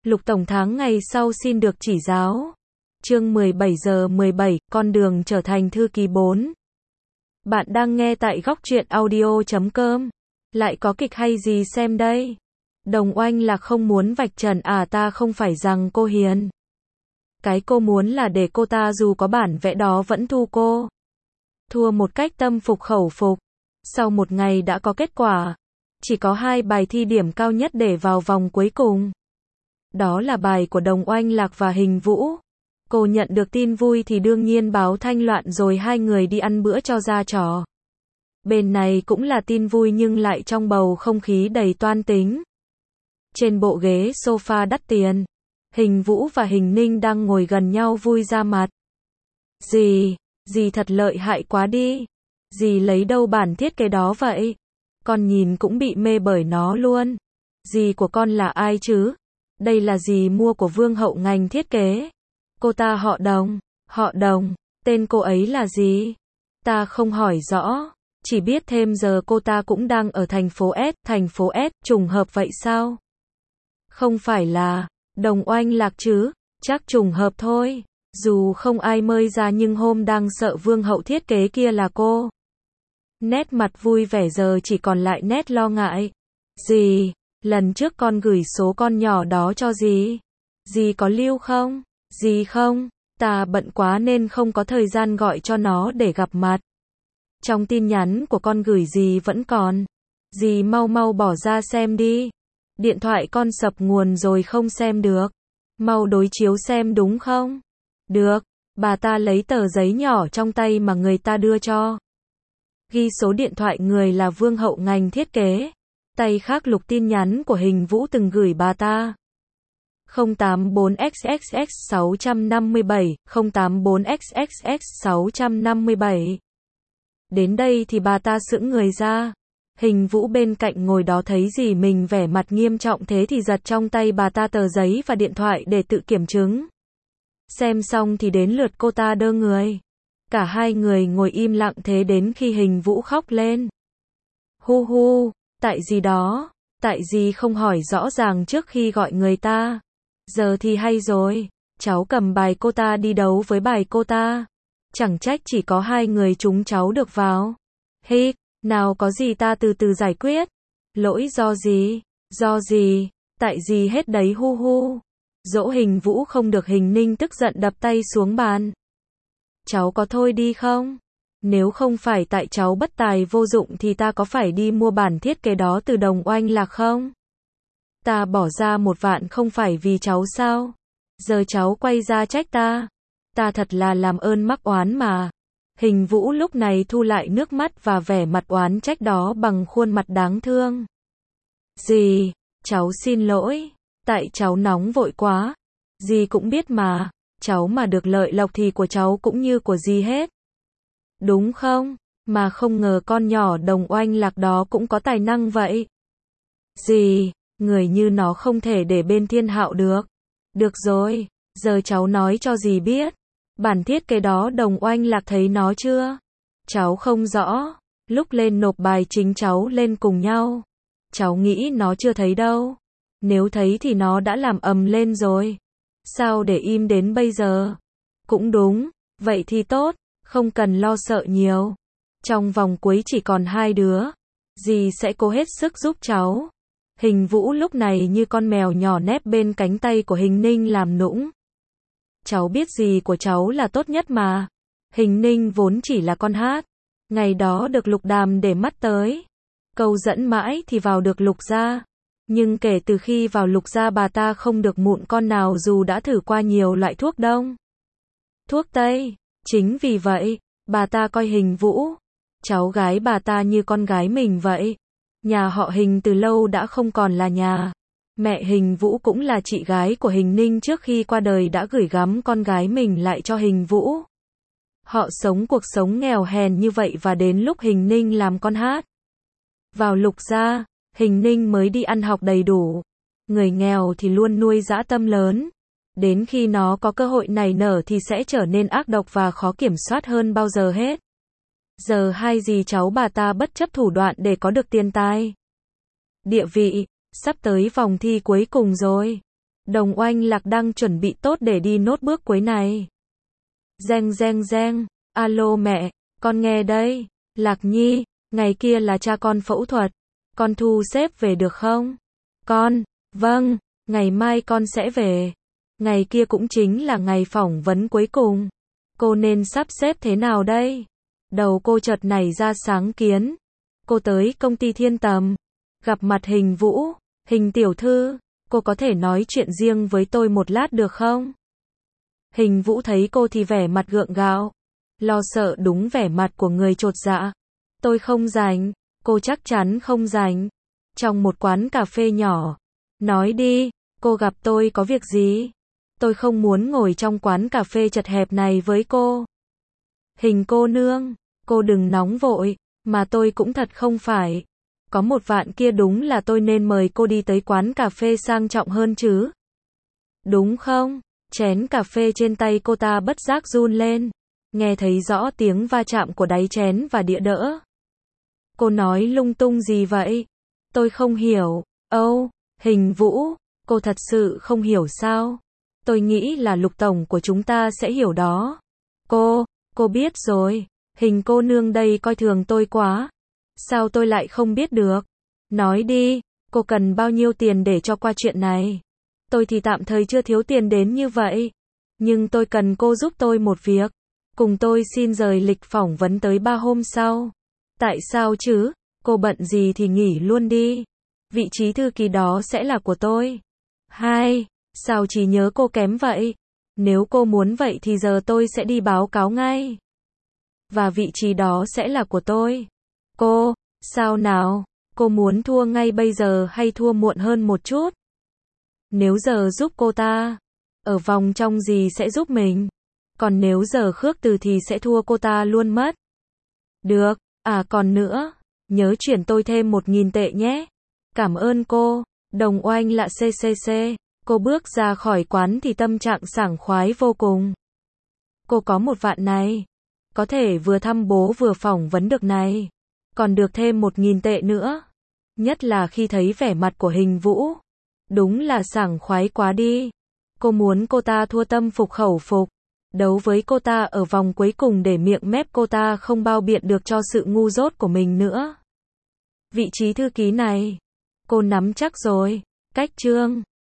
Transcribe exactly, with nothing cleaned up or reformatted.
Lục Tổng tháng ngày sau xin được chỉ giáo. Chương mười bảy giờ mười bảy, con đường trở thành thư ký bốn. Bạn đang nghe tại góc truyện audio chấm com. Lại có kịch hay gì xem đây? Đồng Oanh Lạc không muốn vạch trần à ta không phải rằng cô hiền. Cái cô muốn là để cô ta dù có bản vẽ đó vẫn thu cô. Thua một cách tâm phục khẩu phục. Sau một ngày đã có kết quả. Chỉ có hai bài thi điểm cao nhất để vào vòng cuối cùng. Đó là bài của Đồng Oanh Lạc và Hình Vũ. Cô nhận được tin vui thì đương nhiên báo thanh loạn rồi hai người đi ăn bữa cho ra trò. Bên này cũng là tin vui nhưng lại trong bầu không khí đầy toan tính. Trên bộ ghế sofa đắt tiền, Hình Vũ và Hình Ninh đang ngồi gần nhau vui ra mặt. Dì, dì thật lợi hại quá đi. Dì lấy đâu bản thiết kế đó vậy? Con nhìn cũng bị mê bởi nó luôn. Dì của con là ai chứ? Đây là dì mua của Vương Hậu ngành thiết kế. Cô ta họ Đồng, họ Đồng, tên cô ấy là gì? Ta không hỏi rõ, chỉ biết thêm giờ cô ta cũng đang ở thành phố S, thành phố S, trùng hợp vậy sao? Không phải là Đồng Oanh Lạc chứ, chắc trùng hợp thôi, dù không ai mời ra nhưng hôm đang sợ Vương Hậu thiết kế kia là cô. Nét mặt vui vẻ giờ chỉ còn lại nét lo ngại. Dì, lần trước con gửi số con nhỏ đó cho dì. Dì có lưu không? Dì không, ta bận quá nên không có thời gian gọi cho nó để gặp mặt. Trong tin nhắn của con gửi dì vẫn còn. Dì mau mau bỏ ra xem đi. Điện thoại con sập nguồn rồi không xem được. Mau đối chiếu xem đúng không? Được, bà ta lấy tờ giấy nhỏ trong tay mà người ta đưa cho. Ghi số điện thoại người là Vương Hậu ngành thiết kế. Tay khác lục tin nhắn của Hình Vũ từng gửi bà ta. không tám bốn x x x sáu năm bảy, không tám bốn x x x sáu năm bảy. Đến đây thì bà ta sững người ra. Hình Vũ bên cạnh ngồi đó thấy gì mình vẻ mặt nghiêm trọng thế thì giật trong tay bà ta tờ giấy và điện thoại để tự kiểm chứng. Xem xong thì đến lượt cô ta đơ người. Cả hai người ngồi im lặng thế đến khi Hình Vũ khóc lên. Hu hu, tại gì đó, tại gì không hỏi rõ ràng trước khi gọi người ta. Giờ thì hay rồi, cháu cầm bài cô ta đi đấu với bài cô ta. Chẳng trách chỉ có hai người chúng cháu được vào. Hi, nào có gì ta từ từ giải quyết. Lỗi do gì, do gì, tại gì hết đấy hu hu. Dỗ Hình Vũ không được Hình Ninh tức giận đập tay xuống bàn. Cháu có thôi đi không? Nếu không phải tại cháu bất tài vô dụng thì ta có phải đi mua bản thiết kế đó từ Đồng Oanh Lạc không? Ta bỏ ra một vạn không phải vì cháu sao? Giờ cháu quay ra trách ta. Ta thật là làm ơn mắc oán mà. Hình Vũ lúc này thu lại nước mắt và vẻ mặt oán trách đó bằng khuôn mặt đáng thương. Dì, cháu xin lỗi. Tại cháu nóng vội quá. Dì cũng biết mà. Cháu mà được lợi lộc thì của cháu cũng như của dì hết. Đúng không? Mà không ngờ con nhỏ Đồng Oanh Lạc đó cũng có tài năng vậy. Dì, người như nó không thể để bên Thiên Hạo được. Được rồi, giờ cháu nói cho dì biết. Bản thiết kế đó Đồng Oanh Lạc thấy nó chưa? Cháu không rõ. Lúc lên nộp bài chính cháu lên cùng nhau. Cháu nghĩ nó chưa thấy đâu. Nếu thấy thì nó đã làm ầm lên rồi. Sao để im đến bây giờ? Cũng đúng, vậy thì tốt, không cần lo sợ nhiều. Trong vòng cuối chỉ còn hai đứa. Dì sẽ cố hết sức giúp cháu. Hình Vũ lúc này như con mèo nhỏ nép bên cánh tay của Hình Ninh làm nũng. Cháu biết dì của cháu là tốt nhất mà. Hình Ninh vốn chỉ là con hát. Ngày đó được Lục Đàm để mắt tới. Câu dẫn mãi thì vào được Lục gia. Nhưng kể từ khi vào Lục gia bà ta không được mụn con nào dù đã thử qua nhiều loại thuốc đông, thuốc tây. Chính vì vậy, bà ta coi Hình Vũ, cháu gái bà ta như con gái mình vậy. Nhà họ Hình từ lâu đã không còn là nhà. Mẹ Hình Vũ cũng là chị gái của Hình Ninh trước khi qua đời đã gửi gắm con gái mình lại cho Hình Vũ. Họ sống cuộc sống nghèo hèn như vậy và đến lúc Hình Ninh làm con hát. Vào Lục gia, Hình Ninh mới đi ăn học đầy đủ. Người nghèo thì luôn nuôi dã tâm lớn. Đến khi nó có cơ hội nảy nở thì sẽ trở nên ác độc và khó kiểm soát hơn bao giờ hết. Giờ hai dì cháu bà ta bất chấp thủ đoạn để có được tiền tài, địa vị, sắp tới vòng thi cuối cùng rồi. Đồng Oanh Lạc đang chuẩn bị tốt để đi nốt bước cuối này. Reng reng reng, alo mẹ, con nghe đây. Lạc Nhi, ngày kia là cha con phẫu thuật, con thu xếp về được không? Con, vâng, ngày mai con sẽ về. Ngày kia cũng chính là ngày phỏng vấn cuối cùng. Cô nên sắp xếp thế nào đây? Đầu cô chợt nảy ra sáng kiến. Cô tới công ty Thiên Tầm, gặp mặt Hình Vũ. Hình tiểu thư, cô có thể nói chuyện riêng với tôi một lát được không? Hình Vũ thấy cô thì vẻ mặt gượng gạo, lo sợ đúng vẻ mặt của người chột dạ. Tôi không rảnh, cô chắc chắn không rảnh. Trong một quán cà phê nhỏ, nói đi, cô gặp tôi có việc gì? Tôi không muốn ngồi trong quán cà phê chật hẹp này với cô. Hình cô nương, cô đừng nóng vội, mà tôi cũng thật không phải. Có một vạn kia đúng là tôi nên mời cô đi tới quán cà phê sang trọng hơn chứ. Đúng không? Chén cà phê trên tay cô ta bất giác run lên. Nghe thấy rõ tiếng va chạm của đáy chén và đĩa đỡ. Cô nói lung tung gì vậy? Tôi không hiểu. Âu, oh, Hình Vũ, cô thật sự không hiểu sao? Tôi nghĩ là Lục tổng của chúng ta sẽ hiểu đó. Cô, cô biết rồi. Hình cô nương đây coi thường tôi quá. Sao tôi lại không biết được? Nói đi, cô cần bao nhiêu tiền để cho qua chuyện này? Tôi thì tạm thời chưa thiếu tiền đến như vậy. Nhưng tôi cần cô giúp tôi một việc. Cùng tôi xin rời lịch phỏng vấn tới ba hôm sau. Tại sao chứ? Cô bận gì thì nghỉ luôn đi. Vị trí thư ký đó sẽ là của tôi. Hai, sao trí nhớ cô kém vậy? Nếu cô muốn vậy thì giờ tôi sẽ đi báo cáo ngay. Và vị trí đó sẽ là của tôi. Cô, sao nào? Cô muốn thua ngay bây giờ hay thua muộn hơn một chút? Nếu giờ giúp cô ta, ở vòng trong gì sẽ giúp mình? Còn nếu giờ khước từ thì sẽ thua cô ta luôn mất. Được, à còn nữa, nhớ chuyển tôi thêm một nghìn tệ nhé. Cảm ơn cô. Đồng Oanh Lạ xê xê xê. Cô bước ra khỏi quán thì tâm trạng sảng khoái vô cùng. Cô có một vạn này. Có thể vừa thăm bố vừa phỏng vấn được này. Còn được thêm một nghìn tệ nữa. Nhất là khi thấy vẻ mặt của Hình Vũ. Đúng là sảng khoái quá đi. Cô muốn cô ta thua tâm phục khẩu phục. Đấu với cô ta ở vòng cuối cùng để miệng mép cô ta không bao biện được cho sự ngu dốt của mình nữa. Vị trí thư ký này, cô nắm chắc rồi. Cách chương